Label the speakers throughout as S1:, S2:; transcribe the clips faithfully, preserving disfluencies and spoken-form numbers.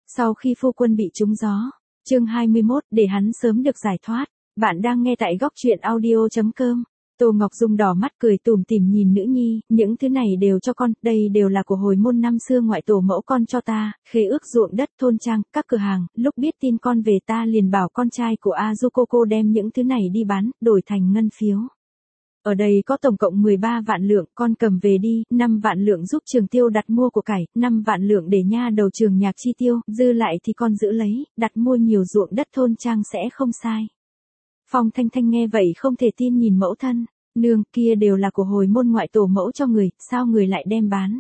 S1: Sau khi phu quân bị trúng gió. Chương hai mươi mốt, để hắn sớm được giải thoát. Bạn đang nghe tại góc truyện audio chấm com. Tô Ngọc Dung đỏ mắt cười tủm tỉm nhìn nữ nhi, những thứ này đều cho con, đây đều là của hồi môn năm xưa ngoại tổ mẫu con cho ta, khế ước ruộng đất thôn trang, các cửa hàng, lúc biết tin con về ta liền bảo con trai của Azukoko đem những thứ này đi bán, đổi thành ngân phiếu. Ở đây có tổng cộng mười ba vạn lượng, con cầm về đi, năm vạn lượng giúp Trường Tiêu đặt mua của cải, năm vạn lượng để nha đầu Trường Nhạc chi tiêu, dư lại thì con giữ lấy, đặt mua nhiều ruộng đất thôn trang sẽ không sai. Phong Thanh Thanh nghe vậy không thể tin nhìn mẫu thân, nương, kia đều là của hồi môn ngoại tổ mẫu cho người, sao người lại đem bán?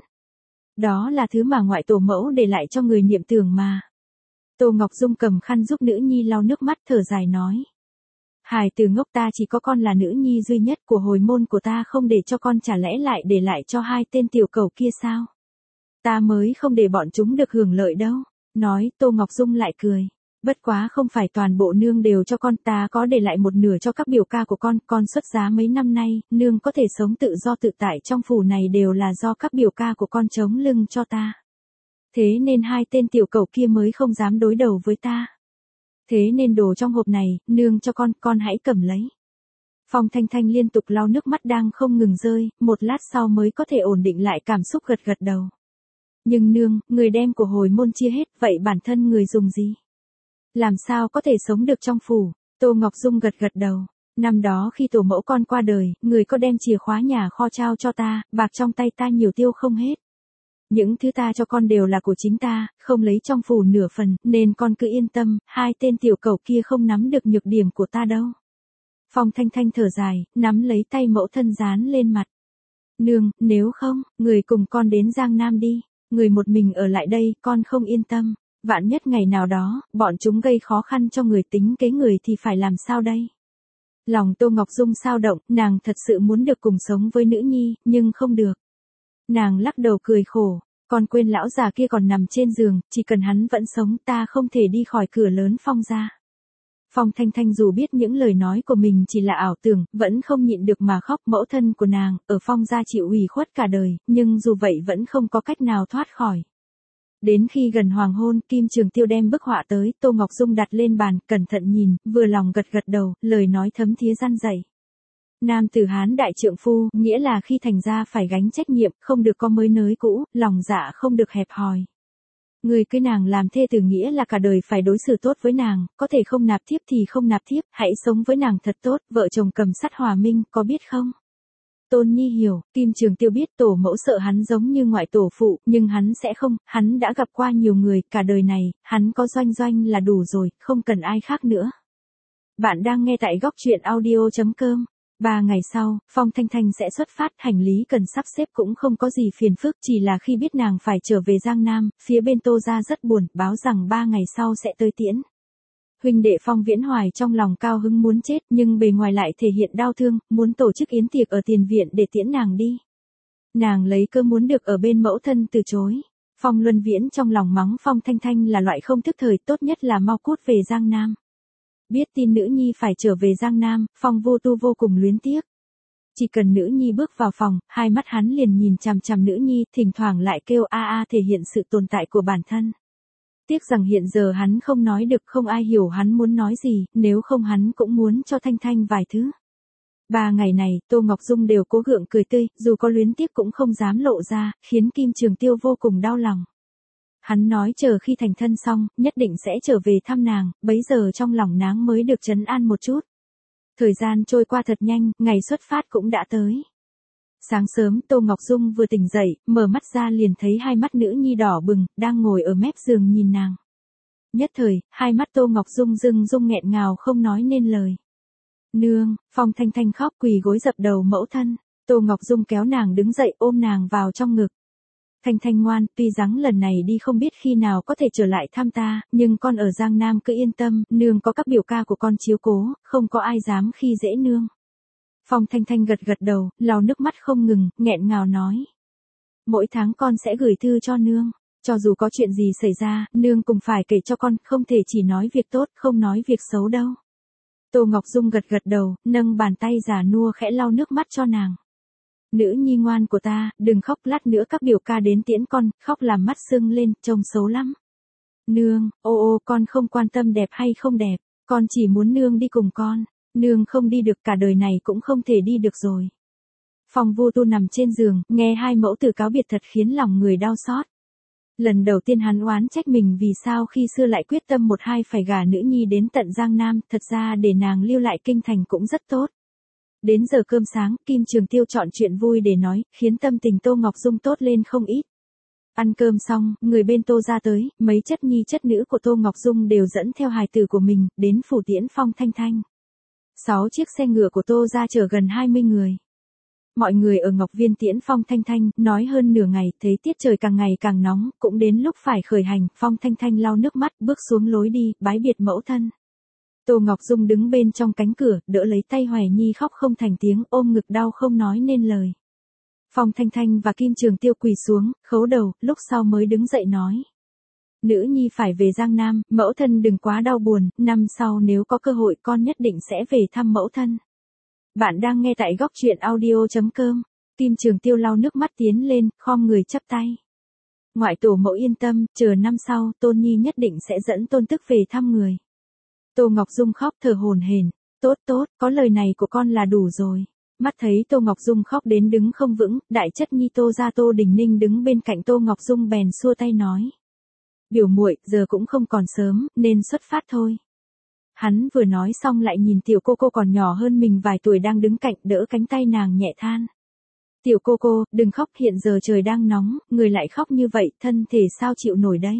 S1: Đó là thứ mà ngoại tổ mẫu để lại cho người niệm tưởng mà. Tô Ngọc Dung cầm khăn giúp nữ nhi lau nước mắt thở dài nói. Hài từ ngốc, ta chỉ có con là nữ nhi duy nhất của hồi môn của ta, không để cho con, chả lẽ lại để lại cho hai tên tiểu cẩu kia sao? Ta mới không để bọn chúng được hưởng lợi đâu. Nói, Tô Ngọc Dung lại cười. Bất quá không phải toàn bộ nương đều cho con, ta có để lại một nửa cho các biểu ca của con, con xuất giá mấy năm nay, nương có thể sống tự do tự tại trong phủ này đều là do các biểu ca của con chống lưng cho ta. Thế nên hai tên tiểu cẩu kia mới không dám đối đầu với ta. Thế nên đồ trong hộp này, nương cho con, con hãy cầm lấy. Phong Thanh Thanh liên tục lau nước mắt đang không ngừng rơi, một lát sau mới có thể ổn định lại cảm xúc, gật gật đầu. Nhưng nương, người đem của hồi môn chia hết, vậy bản thân người dùng gì? Làm sao có thể sống được trong phủ? Tô Ngọc Dung gật gật đầu. Năm đó khi tổ mẫu con qua đời, người có đem chìa khóa nhà kho trao cho ta, bạc trong tay ta nhiều tiêu không hết. Những thứ ta cho con đều là của chính ta, không lấy trong phủ nửa phần, nên con cứ yên tâm, hai tên tiểu cẩu kia không nắm được nhược điểm của ta đâu. Phong Thanh Thanh thở dài, nắm lấy tay mẫu thân dán lên mặt. Nương, nếu không, người cùng con đến Giang Nam đi, người một mình ở lại đây, con không yên tâm. Vạn nhất ngày nào đó, bọn chúng gây khó khăn cho người, tính kế người thì phải làm sao đây? Lòng Tô Ngọc Dung xao động, nàng thật sự muốn được cùng sống với nữ nhi, nhưng không được. Nàng lắc đầu cười khổ, con quên lão già kia còn nằm trên giường, chỉ cần hắn vẫn sống ta không thể đi khỏi cửa lớn Phong gia. Phong Thanh Thanh dù biết những lời nói của mình chỉ là ảo tưởng, vẫn không nhịn được mà khóc. Mẫu thân của nàng, ở Phong gia chịu ủy khuất cả đời, nhưng dù vậy vẫn không có cách nào thoát khỏi. Đến khi gần hoàng hôn, Kim Trường Tiêu đem bức họa tới, Tô Ngọc Dung đặt lên bàn, cẩn thận nhìn, vừa lòng gật gật đầu, lời nói thấm thía răn dạy. Nam tử Hán đại trượng phu, nghĩa là khi thành ra phải gánh trách nhiệm, không được có mới nới cũ, lòng dạ không được hẹp hòi. Người cưới nàng làm thê tử nghĩa là cả đời phải đối xử tốt với nàng, có thể không nạp thiếp thì không nạp thiếp, hãy sống với nàng thật tốt, vợ chồng cầm sắt hòa minh, có biết không? Tôn Nhi hiểu, Kim Trường Tiêu biết tổ mẫu sợ hắn giống như ngoại tổ phụ, nhưng hắn sẽ không, hắn đã gặp qua nhiều người, cả đời này, hắn có Doanh Doanh là đủ rồi, không cần ai khác nữa. Bạn đang nghe tại góc truyện audio chấm com. Ba ngày sau, Phong Thanh Thanh sẽ xuất phát, hành lý cần sắp xếp cũng không có gì phiền phức, chỉ là khi biết nàng phải trở về Giang Nam, phía bên Tô gia rất buồn, báo rằng ba ngày sau sẽ tới tiễn. Huynh đệ Phong Viễn Hoài trong lòng cao hứng muốn chết, nhưng bề ngoài lại thể hiện đau thương, muốn tổ chức yến tiệc ở tiền viện để tiễn nàng đi. Nàng lấy cơ muốn được ở bên mẫu thân từ chối. Phong Luân Viễn trong lòng mắng Phong Thanh Thanh là loại không thức thời, tốt nhất là mau cút về Giang Nam. Biết tin nữ nhi phải trở về Giang Nam, Phong Vô Tu vô cùng luyến tiếc. Chỉ cần nữ nhi bước vào phòng, hai mắt hắn liền nhìn chằm chằm nữ nhi, thỉnh thoảng lại kêu a a thể hiện sự tồn tại của bản thân. Tiếc rằng hiện giờ hắn không nói được, không ai hiểu hắn muốn nói gì, nếu không hắn cũng muốn cho Thanh Thanh vài thứ. Ba ngày này, Tô Ngọc Dung đều cố gượng cười tươi, dù có luyến tiếc cũng không dám lộ ra, khiến Kim Trường Tiêu vô cùng đau lòng. Hắn nói chờ khi thành thân xong, nhất định sẽ trở về thăm nàng, bấy giờ trong lòng nàng mới được trấn an một chút. Thời gian trôi qua thật nhanh, ngày xuất phát cũng đã tới. Sáng sớm Tô Ngọc Dung vừa tỉnh dậy, mở mắt ra liền thấy hai mắt nữ nhi đỏ bừng, đang ngồi ở mép giường nhìn nàng. Nhất thời, hai mắt Tô Ngọc Dung rưng rung nghẹn ngào không nói nên lời. Nương, Phong Thanh Thanh khóc quỳ gối dập đầu mẫu thân, Tô Ngọc Dung kéo nàng đứng dậy ôm nàng vào trong ngực. Thanh Thanh ngoan, tuy rằng lần này đi không biết khi nào có thể trở lại thăm ta, nhưng con ở Giang Nam cứ yên tâm, nương có các biểu ca của con chiếu cố, không có ai dám khi dễ nương. Phong Thanh Thanh gật gật đầu, lau nước mắt không ngừng, nghẹn ngào nói. Mỗi tháng con sẽ gửi thư cho nương, cho dù có chuyện gì xảy ra, nương cũng phải kể cho con, không thể chỉ nói việc tốt, không nói việc xấu đâu. Tô Ngọc Dung gật gật đầu, nâng bàn tay già nua khẽ lau nước mắt cho nàng. Nữ nhi ngoan của ta, đừng khóc, lát nữa các biểu ca đến tiễn con, khóc làm mắt sưng lên, trông xấu lắm. Nương, ô ô con không quan tâm đẹp hay không đẹp, con chỉ muốn nương đi cùng con, nương không đi được cả đời này cũng không thể đi được rồi. Phong Vu Tu nằm trên giường, nghe hai mẫu tử cáo biệt thật khiến lòng người đau xót. Lần đầu tiên hắn oán trách mình vì sao khi xưa lại quyết tâm một hai phải gả nữ nhi đến tận Giang Nam, thật ra để nàng lưu lại kinh thành cũng rất tốt. Đến giờ cơm sáng, Kim Trường Tiêu chọn chuyện vui để nói, khiến tâm tình Tô Ngọc Dung tốt lên không ít. Ăn cơm xong, người bên Tô ra tới, mấy chất nhi chất nữ của Tô Ngọc Dung đều dẫn theo hài tử của mình, đến phủ tiễn Phong Thanh Thanh. Sáu chiếc xe ngựa của Tô ra chở gần hai mươi người. Mọi người ở Ngọc Viên tiễn Phong Thanh Thanh, nói hơn nửa ngày, thấy tiết trời càng ngày càng nóng, cũng đến lúc phải khởi hành, Phong Thanh Thanh lau nước mắt, bước xuống lối đi, bái biệt mẫu thân. Tô Ngọc Dung đứng bên trong cánh cửa, đỡ lấy tay Hoài Nhi khóc không thành tiếng, ôm ngực đau không nói nên lời. Phong Thanh Thanh và Kim Trường Tiêu quỳ xuống, khấu đầu, lúc sau mới đứng dậy nói. Nữ nhi phải về Giang Nam, mẫu thân đừng quá đau buồn, năm sau nếu có cơ hội con nhất định sẽ về thăm mẫu thân. Bạn đang nghe tại góc truyện audio chấm com. Kim Trường Tiêu lau nước mắt tiến lên, khom người chắp tay. Ngoại tổ mẫu yên tâm, chờ năm sau, Tôn Nhi nhất định sẽ dẫn Tôn Tức về thăm người. Tô Ngọc Dung khóc thở hổn hển. Tốt tốt, có lời này của con là đủ rồi. Mắt thấy Tô Ngọc Dung khóc đến đứng không vững, đại chất nhi Tô ra Tô Đình Ninh đứng bên cạnh Tô Ngọc Dung bèn xua tay nói. Biểu muội, giờ cũng không còn sớm, nên xuất phát thôi. Hắn vừa nói xong lại nhìn tiểu cô cô còn nhỏ hơn mình vài tuổi đang đứng cạnh, đỡ cánh tay nàng nhẹ than. Tiểu cô cô, đừng khóc, hiện giờ trời đang nóng, người lại khóc như vậy, thân thể sao chịu nổi đây.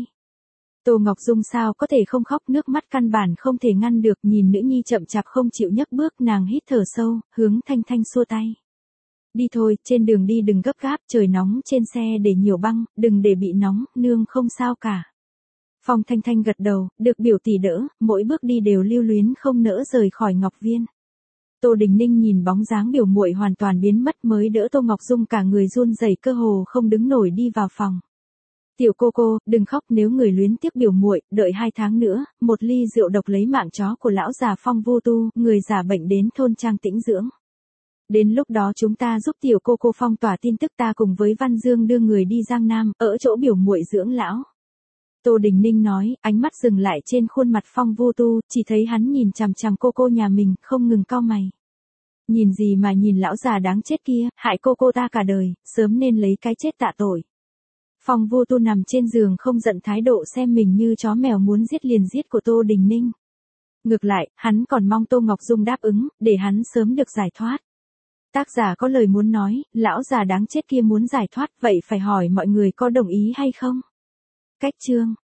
S1: Tô Ngọc Dung sao có thể không khóc, nước mắt căn bản không thể ngăn được, nhìn nữ nhi chậm chạp không chịu nhấc bước, nàng hít thở sâu, hướng Thanh Thanh xua tay. Đi thôi, trên đường đi đừng gấp gáp, trời nóng, trên xe để nhiều băng, đừng để bị nóng, nương không sao cả. Phong Thanh Thanh gật đầu, được biểu tỷ đỡ, mỗi bước đi đều lưu luyến không nỡ rời khỏi Ngọc Viên. Tô Đình Ninh nhìn bóng dáng biểu muội hoàn toàn biến mất mới đỡ Tô Ngọc Dung cả người run rẩy cơ hồ không đứng nổi đi vào phòng. Tiểu cô cô, đừng khóc, nếu người luyến tiếc biểu muội, đợi hai tháng nữa, một ly rượu độc lấy mạng chó của lão già Phong Vu Tu, người già bệnh đến thôn trang tĩnh dưỡng. Đến lúc đó chúng ta giúp tiểu cô cô phong tỏa tin tức, ta cùng với Văn Dương đưa người đi Giang Nam, ở chỗ biểu muội dưỡng lão. Tô Đình Ninh nói, ánh mắt dừng lại trên khuôn mặt Phong Vu Tu, chỉ thấy hắn nhìn chằm chằm cô cô nhà mình, không ngừng cau mày. Nhìn gì mà nhìn lão già đáng chết kia, hại cô cô ta cả đời, sớm nên lấy cái chết tạ tội. Phong Vu Tu nằm trên giường không giận, thái độ xem mình như chó mèo muốn giết liền giết của Tô Đình Ninh. Ngược lại, hắn còn mong Tô Ngọc Dung đáp ứng, để hắn sớm được giải thoát. Tác giả có lời muốn nói, lão già đáng chết kia muốn giải thoát, vậy phải hỏi mọi người có đồng ý hay không? Cách chương